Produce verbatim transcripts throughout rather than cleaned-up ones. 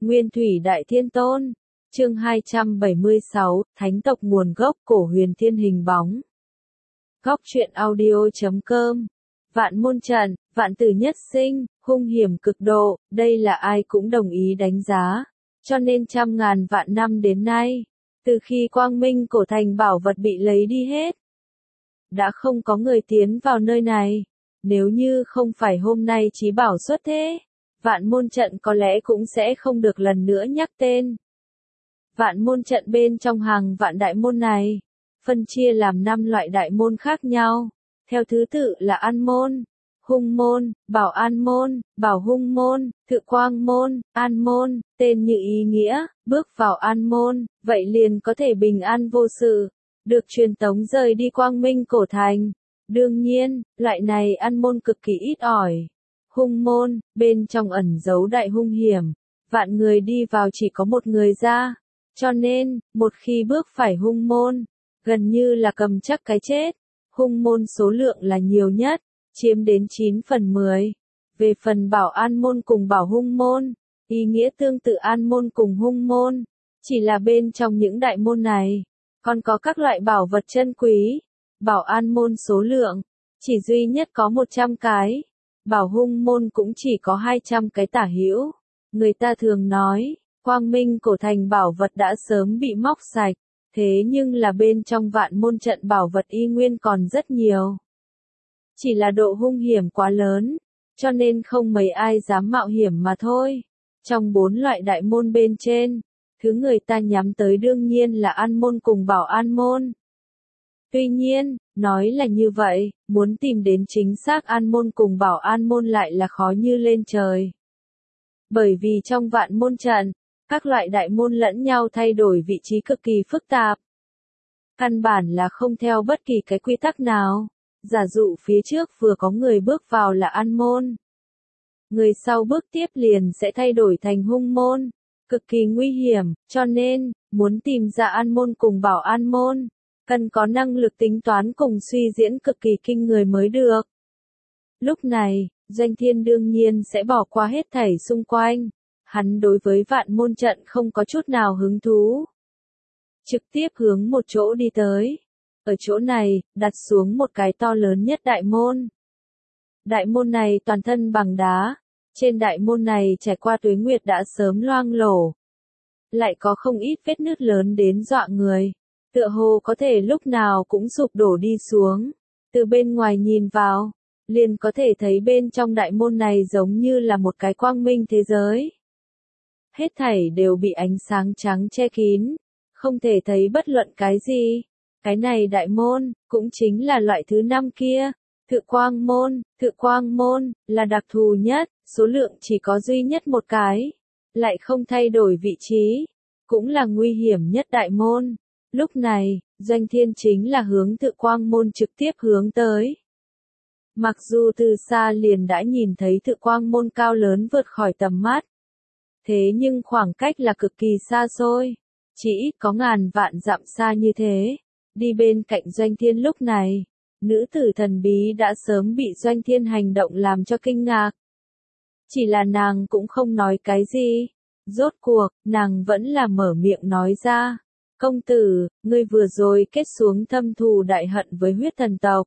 Nguyên Thủy Đại Thiên Tôn. Chương hai trăm bảy mươi sáu, Thánh tộc nguồn gốc cổ huyền thiên hình bóng. Góc truyện audio chấm com. Vạn môn trận, vạn tử nhất sinh, hung hiểm cực độ, đây là ai cũng đồng ý đánh giá. Cho nên trăm ngàn vạn năm đến nay, từ khi quang minh cổ thành bảo vật bị lấy đi hết, đã không có người tiến vào nơi này. Nếu như không phải hôm nay chí bảo xuất thế, vạn môn trận có lẽ cũng sẽ không được lần nữa nhắc tên. Vạn môn trận bên trong hàng vạn đại môn này, phân chia làm năm loại đại môn khác nhau, theo thứ tự là An môn, Hung môn, Bảo An môn, Bảo Hung môn, Thự Quang môn, An môn, tên như ý nghĩa, bước vào An môn, vậy liền có thể bình an vô sự, được truyền tống rời đi quang minh cổ thành. Đương nhiên, loại này An môn cực kỳ ít ỏi. Hung môn, bên trong ẩn giấu đại hung hiểm, vạn người đi vào chỉ có một người ra, cho nên, một khi bước phải hung môn, gần như là cầm chắc cái chết. Hung môn số lượng là nhiều nhất, chiếm đến chín phần mười. Về phần Bảo An môn cùng Bảo Hung môn, ý nghĩa tương tự An môn cùng Hung môn, chỉ là bên trong những đại môn này, còn có các loại bảo vật chân quý. Bảo An môn số lượng, chỉ duy nhất có một trăm cái, Bảo Hung môn cũng chỉ có hai trăm cái tả hữu. Người ta thường nói, quang minh cổ thành bảo vật đã sớm bị móc sạch, thế nhưng là bên trong vạn môn trận bảo vật y nguyên còn rất nhiều. Chỉ là độ hung hiểm quá lớn, cho nên không mấy ai dám mạo hiểm mà thôi. Trong bốn loại đại môn bên trên, thứ người ta nhắm tới đương nhiên là An môn cùng Bảo An môn. Tuy nhiên, nói là như vậy, muốn tìm đến chính xác An môn cùng Bảo An môn lại là khó như lên trời. Bởi vì trong vạn môn trận, các loại đại môn lẫn nhau thay đổi vị trí cực kỳ phức tạp. Căn bản là không theo bất kỳ cái quy tắc nào. Giả dụ phía trước vừa có người bước vào là An môn, người sau bước tiếp liền sẽ thay đổi thành Hung môn, cực kỳ nguy hiểm, cho nên, muốn tìm ra An môn cùng Bảo An môn, cần có năng lực tính toán cùng suy diễn cực kỳ kinh người mới được. Lúc này, Doanh Thiên đương nhiên sẽ bỏ qua hết thảy xung quanh, hắn đối với vạn môn trận không có chút nào hứng thú. Trực tiếp hướng một chỗ đi tới. Ở chỗ này, đặt xuống một cái to lớn nhất đại môn. Đại môn này toàn thân bằng đá, trên đại môn này trải qua tuế nguyệt đã sớm loang lổ. Lại có không ít vết nứt lớn đến dọa người, tựa hồ có thể lúc nào cũng sụp đổ đi xuống. Từ bên ngoài nhìn vào, liền có thể thấy bên trong đại môn này giống như là một cái quang minh thế giới. Hết thảy đều bị ánh sáng trắng che kín, không thể thấy bất luận cái gì. Cái này đại môn, cũng chính là loại thứ năm kia, Thự Quang môn. Thự Quang môn, là đặc thù nhất, số lượng chỉ có duy nhất một cái, lại không thay đổi vị trí, cũng là nguy hiểm nhất đại môn. Lúc này, Doanh Thiên chính là hướng Thự Quang môn trực tiếp hướng tới. Mặc dù từ xa liền đã nhìn thấy Thự Quang môn cao lớn vượt khỏi tầm mắt, thế nhưng khoảng cách là cực kỳ xa xôi, chỉ ít có ngàn vạn dặm xa như thế. Đi bên cạnh Doanh Thiên lúc này, nữ tử thần bí đã sớm bị Doanh Thiên hành động làm cho kinh ngạc. Chỉ là nàng cũng không nói cái gì. Rốt cuộc, nàng vẫn là mở miệng nói ra. Công tử, ngươi vừa rồi kết xuống thâm thù đại hận với huyết thần tộc.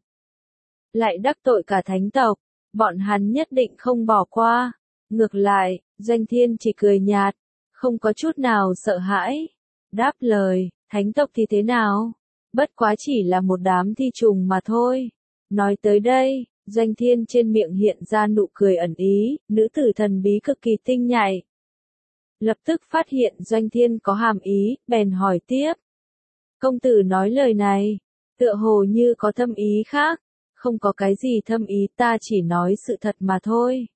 Lại đắc tội cả thánh tộc, bọn hắn nhất định không bỏ qua. Ngược lại, Doanh Thiên chỉ cười nhạt, không có chút nào sợ hãi. Đáp lời, thánh tộc thì thế nào? Bất quá chỉ là một đám thi trùng mà thôi. Nói tới đây, Doanh Thiên trên miệng hiện ra nụ cười ẩn ý, nữ tử thần bí cực kỳ tinh nhạy. Lập tức phát hiện Doanh Thiên có hàm ý, bèn hỏi tiếp. Công tử nói lời này, tựa hồ như có thâm ý khác, không có cái gì thâm ý, ta chỉ nói sự thật mà thôi.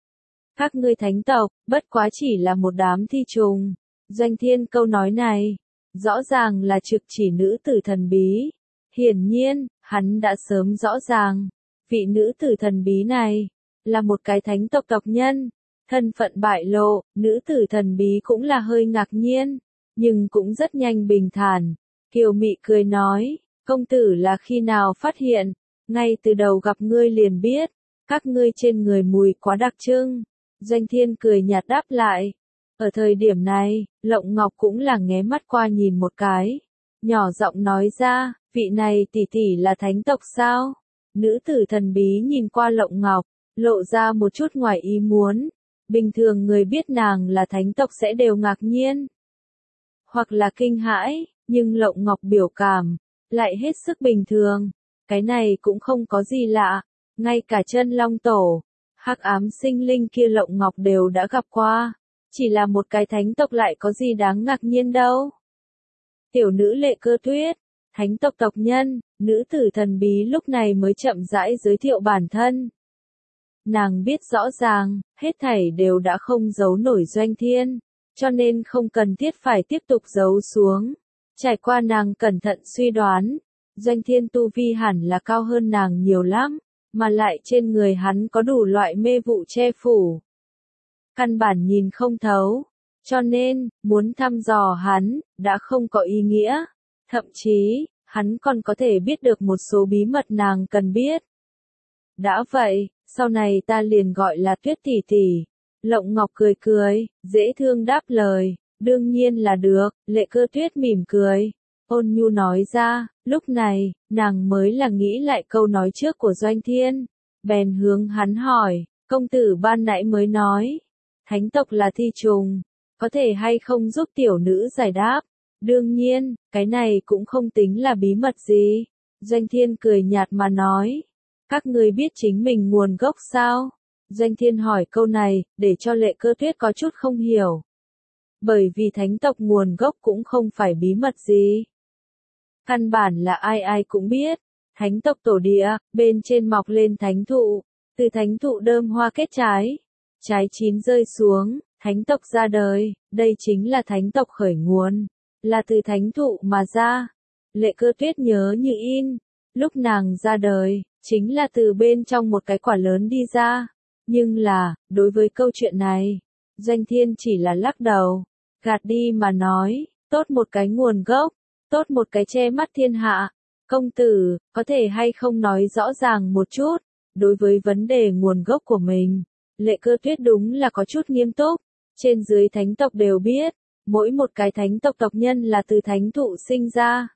Các ngươi thánh tộc, bất quá chỉ là một đám thi trùng. Doanh Thiên câu nói này, rõ ràng là trực chỉ nữ tử thần bí. Hiển nhiên, hắn đã sớm rõ ràng, vị nữ tử thần bí này, là một cái thánh tộc tộc nhân. Thân phận bại lộ, nữ tử thần bí cũng là hơi ngạc nhiên, nhưng cũng rất nhanh bình thản. Kiều mị cười nói, công tử là khi nào phát hiện, ngay từ đầu gặp ngươi liền biết, các ngươi trên người mùi quá đặc trưng. Doanh Thiên cười nhạt đáp lại, Ở thời điểm này, Lộng Ngọc cũng là nghé mắt qua nhìn một cái. Nhỏ giọng nói ra, vị này tỷ tỷ là thánh tộc sao? Nữ tử thần bí nhìn qua Lộng Ngọc, lộ ra một chút ngoài ý muốn. Bình thường người biết nàng là thánh tộc sẽ đều ngạc nhiên. Hoặc là kinh hãi, nhưng Lộng Ngọc biểu cảm, lại hết sức bình thường. Cái này cũng không có gì lạ. Ngay cả chân long tổ, hắc ám sinh linh kia Lộng Ngọc đều đã gặp qua. Chỉ là một cái thánh tộc lại có gì đáng ngạc nhiên đâu. Tiểu nữ Lệ Cơ Tuyết, thánh tộc tộc nhân, nữ tử thần bí lúc này mới chậm rãi giới thiệu bản thân. Nàng biết rõ ràng, hết thảy đều đã không giấu nổi Doanh Thiên, cho nên không cần thiết phải tiếp tục giấu xuống. Trải qua nàng cẩn thận suy đoán, Doanh Thiên tu vi hẳn là cao hơn nàng nhiều lắm, mà lại trên người hắn có đủ loại mê vụ che phủ. Căn bản nhìn không thấu, cho nên, muốn thăm dò hắn, đã không có ý nghĩa. Thậm chí, hắn còn có thể biết được một số bí mật nàng cần biết. Đã vậy, sau này ta liền gọi là Tuyết tỷ tỷ. Lộng Ngọc cười cười, dễ thương đáp lời, đương nhiên là được. Lệ Cơ Tuyết mỉm cười, ôn nhu nói ra. Lúc này, nàng mới là nghĩ lại câu nói trước của Doanh Thiên. Bèn hướng hắn hỏi, công tử ban nãy mới nói, thánh tộc là thi trùng, có thể hay không giúp tiểu nữ giải đáp? Đương nhiên, cái này cũng không tính là bí mật gì. Doanh Thiên cười nhạt mà nói, các ngươi biết chính mình nguồn gốc sao? Doanh Thiên hỏi câu này, để cho Lệ Cơ Tuyết có chút không hiểu. Bởi vì thánh tộc nguồn gốc cũng không phải bí mật gì. Căn bản là ai ai cũng biết, thánh tộc tổ địa, bên trên mọc lên thánh thụ, từ thánh thụ đơm hoa kết trái, trái chín rơi xuống, thánh tộc ra đời, đây chính là thánh tộc khởi nguồn, là từ thánh thụ mà ra. Lệ Cơ Tuyết nhớ như in, lúc nàng ra đời, chính là từ bên trong một cái quả lớn đi ra. Nhưng là, đối với câu chuyện này, Doanh Thiên chỉ là lắc đầu, gạt đi mà nói, tốt một cái nguồn gốc, tốt một cái che mắt thiên hạ. Công tử, có thể hay không nói rõ ràng một chút, đối với vấn đề nguồn gốc của mình. Lệ Cơ Tuyết đúng là có chút nghiêm túc, trên dưới thánh tộc đều biết, mỗi một cái thánh tộc tộc nhân là từ thánh thụ sinh ra.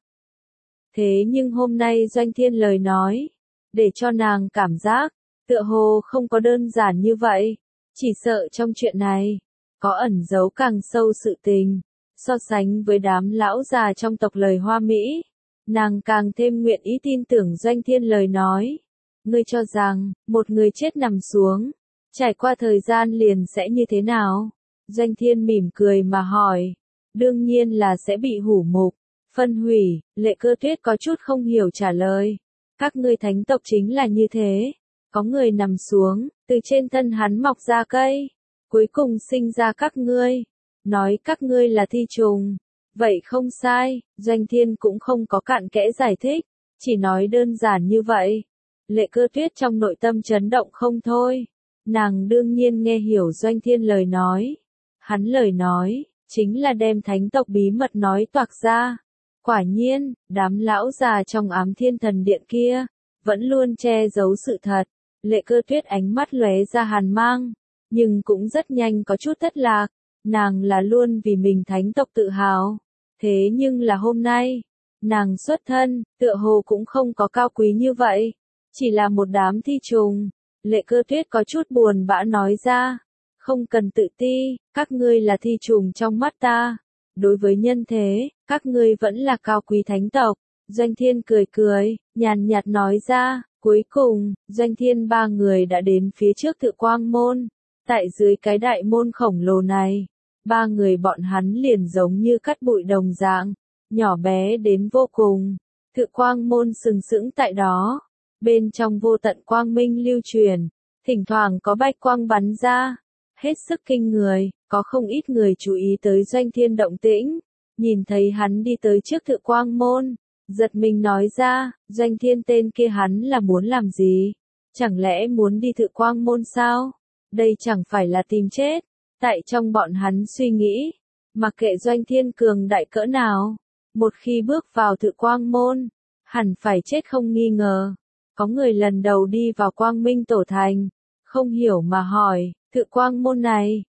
Thế nhưng hôm nay Doanh Thiên lời nói, để cho nàng cảm giác, tựa hồ không có đơn giản như vậy, chỉ sợ trong chuyện này, có ẩn giấu càng sâu sự tình. So sánh với đám lão già trong tộc lời Hoa Mỹ, nàng càng thêm nguyện ý tin tưởng Doanh Thiên lời nói. Ngươi cho rằng, một người chết nằm xuống, trải qua thời gian liền sẽ như thế nào? Doanh Thiên mỉm cười mà hỏi. Đương nhiên là sẽ bị hủ mục, phân hủy. Lệ Cơ Tuyết có chút không hiểu trả lời. Các ngươi thánh tộc chính là như thế. Có người nằm xuống, từ trên thân hắn mọc ra cây, cuối cùng sinh ra các ngươi. Nói các ngươi là thi trùng. Vậy không sai, Doanh Thiên cũng không có cặn kẽ giải thích, chỉ nói đơn giản như vậy. Lệ Cơ Tuyết trong nội tâm chấn động không thôi. Nàng đương nhiên nghe hiểu Doanh Thiên lời nói. Hắn lời nói, chính là đem thánh tộc bí mật nói toạc ra. Quả nhiên, đám lão già trong Ám Thiên Thần Điện kia, vẫn luôn che giấu sự thật. Lệ Cơ Tuyết ánh mắt lóe ra hàn mang, nhưng cũng rất nhanh có chút thất lạc. Nàng là luôn vì mình thánh tộc tự hào. Thế nhưng là hôm nay, nàng xuất thân, tựa hồ cũng không có cao quý như vậy. Chỉ là một đám thi trùng. Lệ Cơ Tuyết có chút buồn bã nói ra. Không cần tự ti, các ngươi là thi trùng trong mắt ta. Đối với nhân thế, các ngươi vẫn là cao quý thánh tộc. Doanh Thiên cười cười, nhàn nhạt nói ra. Cuối cùng, Doanh Thiên ba người đã đến phía trước Thự Quang Môn. Tại dưới cái đại môn khổng lồ này, ba người bọn hắn liền giống như cát bụi đồng dạng, nhỏ bé đến vô cùng. Thự Quang Môn sừng sững tại đó, bên trong vô tận quang minh lưu truyền, thỉnh thoảng có bạch quang bắn ra, hết sức kinh người. Có không ít người chú ý tới Doanh Thiên động tĩnh, nhìn thấy hắn đi tới trước Thự Quang Môn, giật mình nói ra, Doanh Thiên tên kia hắn là muốn làm gì? Chẳng lẽ muốn đi Thự Quang Môn sao? Đây chẳng phải là tìm chết. Tại trong bọn hắn suy nghĩ, mặc kệ Doanh Thiên cường đại cỡ nào, một khi bước vào Thự Quang Môn, hẳn phải chết không nghi ngờ. Có người lần đầu đi vào Quang Minh Tổ Thành, không hiểu mà hỏi, Thự Quang Môn này,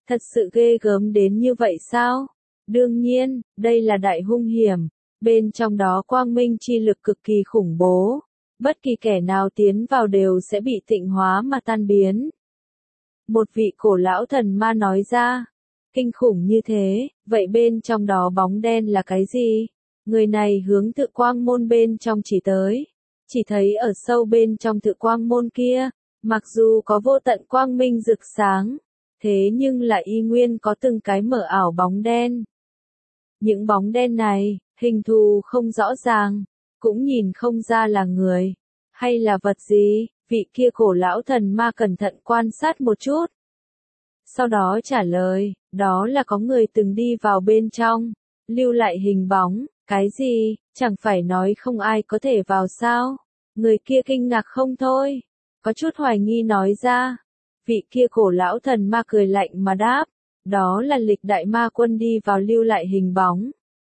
Thật sự ghê gớm đến như vậy sao? Đương nhiên, đây là đại hung hiểm, bên trong đó quang minh chi lực cực kỳ khủng bố. Bất kỳ kẻ nào tiến vào đều sẽ bị tịnh hóa mà tan biến. Một vị cổ lão thần ma nói ra, kinh khủng như thế, vậy bên trong đó bóng đen là cái gì? Người này hướng Tự Quang Môn bên trong chỉ tới, chỉ thấy ở sâu bên trong Tự Quang Môn kia, mặc dù có vô tận quang minh rực sáng, thế nhưng là y nguyên có từng cái mở ảo bóng đen. Những bóng đen này, hình thù không rõ ràng, cũng nhìn không ra là người, hay là vật gì, vị kia cổ lão thần ma cẩn thận quan sát một chút. Sau đó trả lời, đó là có người từng đi vào bên trong, lưu lại hình bóng, cái gì, chẳng phải nói không ai có thể vào sao? Người kia kinh ngạc không thôi, có chút hoài nghi nói ra. Vị kia cổ lão thần ma cười lạnh mà đáp, đó là lịch đại ma quân đi vào lưu lại hình bóng.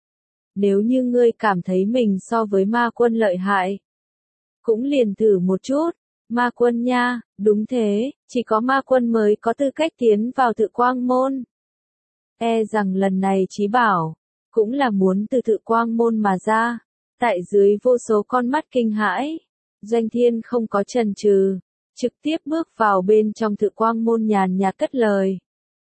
Nếu như ngươi cảm thấy mình so với ma quân lợi hại, cũng liền thử một chút. Ma quân nha, đúng thế, chỉ có ma quân mới có tư cách tiến vào Tự Quang Môn. E rằng lần này Chí Bảo, cũng là muốn từ Tự Quang Môn mà ra. Tại dưới vô số con mắt kinh hãi, Doanh Thiên không có chần chừ, trực tiếp bước vào bên trong Tự Quang Môn nhàn nhạt cất lời.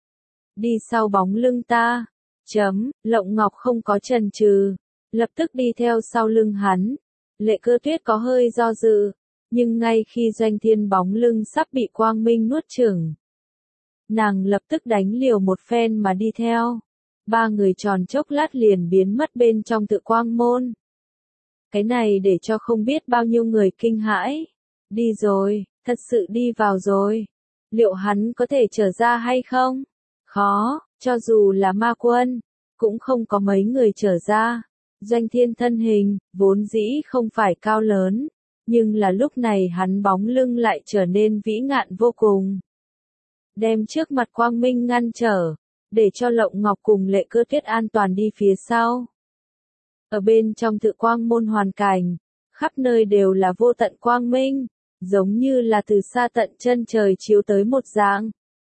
Đi sau bóng lưng ta, chấm, Lộng Ngọc không có chần chừ, lập tức đi theo sau lưng hắn. Lệ Cơ Tuyết có hơi do dự, nhưng ngay khi Doanh Thiên bóng lưng sắp bị quang minh nuốt chửng, nàng lập tức đánh liều một phen mà đi theo. Ba người tròn chốc lát liền biến mất bên trong Tự Quang Môn. Cái này để cho không biết bao nhiêu người kinh hãi. Đi rồi, thật sự đi vào rồi. Liệu hắn có thể trở ra hay không? Khó, cho dù là ma quân, cũng không có mấy người trở ra. Doanh Thiên thân hình, vốn dĩ không phải cao lớn, nhưng là lúc này hắn bóng lưng lại trở nên vĩ ngạn vô cùng. Đem trước mặt quang minh ngăn trở, để cho Lộng Ngọc cùng Lệ Cơ Tuyết an toàn đi phía sau. Ở bên trong Tự Quang Môn hoàn cảnh, khắp nơi đều là vô tận quang minh, giống như là từ xa tận chân trời chiếu tới một dạng.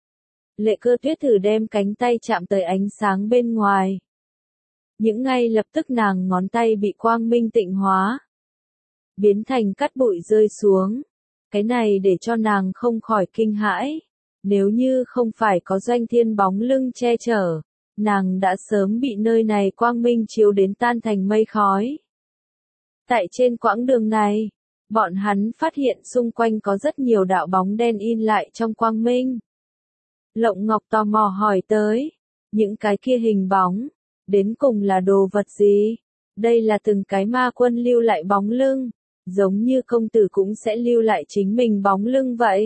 Lệ Cơ Tuyết thử đem cánh tay chạm tới ánh sáng bên ngoài. Những ngay lập tức nàng ngón tay bị quang minh tịnh hóa, biến thành cát bụi rơi xuống. Cái này để cho nàng không khỏi kinh hãi. Nếu như không phải có Doanh Thiên bóng lưng che chở, nàng đã sớm bị nơi này quang minh chiếu đến tan thành mây khói. Tại trên quãng đường này, bọn hắn phát hiện xung quanh có rất nhiều đạo bóng đen in lại trong quang minh. Lộng Ngọc tò mò hỏi tới, những cái kia hình bóng, đến cùng là đồ vật gì? Đây là từng cái ma quân lưu lại bóng lưng, giống như công tử cũng sẽ lưu lại chính mình bóng lưng vậy.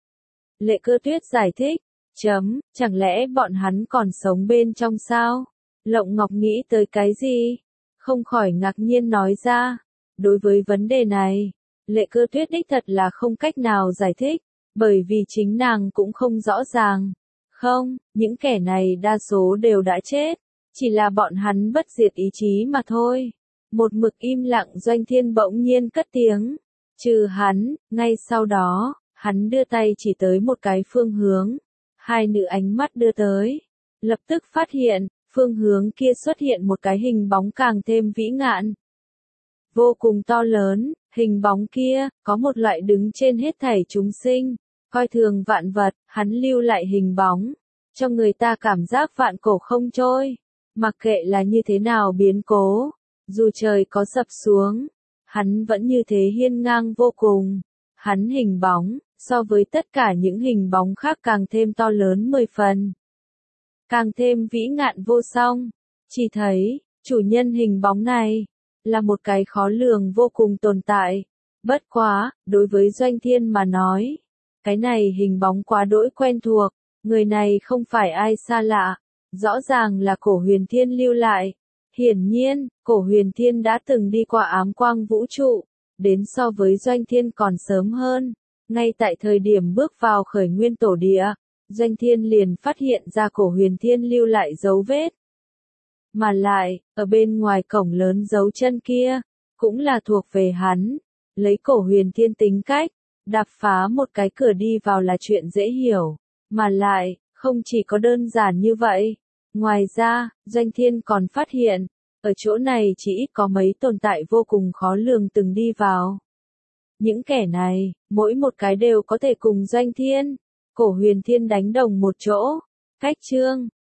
Lệ Cơ Tuyết giải thích, chấm, chẳng lẽ bọn hắn còn sống bên trong sao? Lộng Ngọc nghĩ tới cái gì? Không khỏi ngạc nhiên nói ra. Đối với vấn đề này, Lệ Cơ Tuyết đích thật là không cách nào giải thích, bởi vì chính nàng cũng không rõ ràng. Không, những kẻ này đa số đều đã chết, chỉ là bọn hắn bất diệt ý chí mà thôi. Một mực im lặng Doanh Thiên bỗng nhiên cất tiếng. Trừ hắn, ngay sau đó, hắn đưa tay chỉ tới một cái phương hướng. Hai nữ ánh mắt đưa tới. Lập tức phát hiện, phương hướng kia xuất hiện một cái hình bóng càng thêm vĩ ngạn. Vô cùng to lớn, hình bóng kia, có một loại đứng trên hết thảy chúng sinh, coi thường vạn vật, hắn lưu lại hình bóng, cho người ta cảm giác vạn cổ không trôi. Mặc kệ là như thế nào biến cố, dù trời có sập xuống, hắn vẫn như thế hiên ngang vô cùng. Hắn hình bóng, so với tất cả những hình bóng khác càng thêm to lớn mười phần. Càng thêm vĩ ngạn vô song. Chỉ thấy, chủ nhân hình bóng này, là một cái khó lường vô cùng tồn tại. Bất quá, đối với Doanh Thiên mà nói, cái này hình bóng quá đỗi quen thuộc, người này không phải ai xa lạ, rõ ràng là Cổ Huyền Thiên lưu lại. Hiển nhiên, Cổ Huyền Thiên đã từng đi qua ám quang vũ trụ, đến so với Doanh Thiên còn sớm hơn. Ngay tại thời điểm bước vào khởi nguyên tổ địa, Doanh Thiên liền phát hiện ra Cổ Huyền Thiên lưu lại dấu vết. Mà lại, ở bên ngoài cổng lớn dấu chân kia, cũng là thuộc về hắn. Lấy Cổ Huyền Thiên tính cách, đạp phá một cái cửa đi vào là chuyện dễ hiểu. Mà lại, Không chỉ có đơn giản như vậy. Ngoài ra, Doanh Thiên còn phát hiện, ở chỗ này chỉ ít có mấy tồn tại vô cùng khó lường từng đi vào. Những kẻ này, mỗi một cái đều có thể cùng Doanh Thiên, Cổ Huyền Thiên đánh đồng một chỗ. Cách chương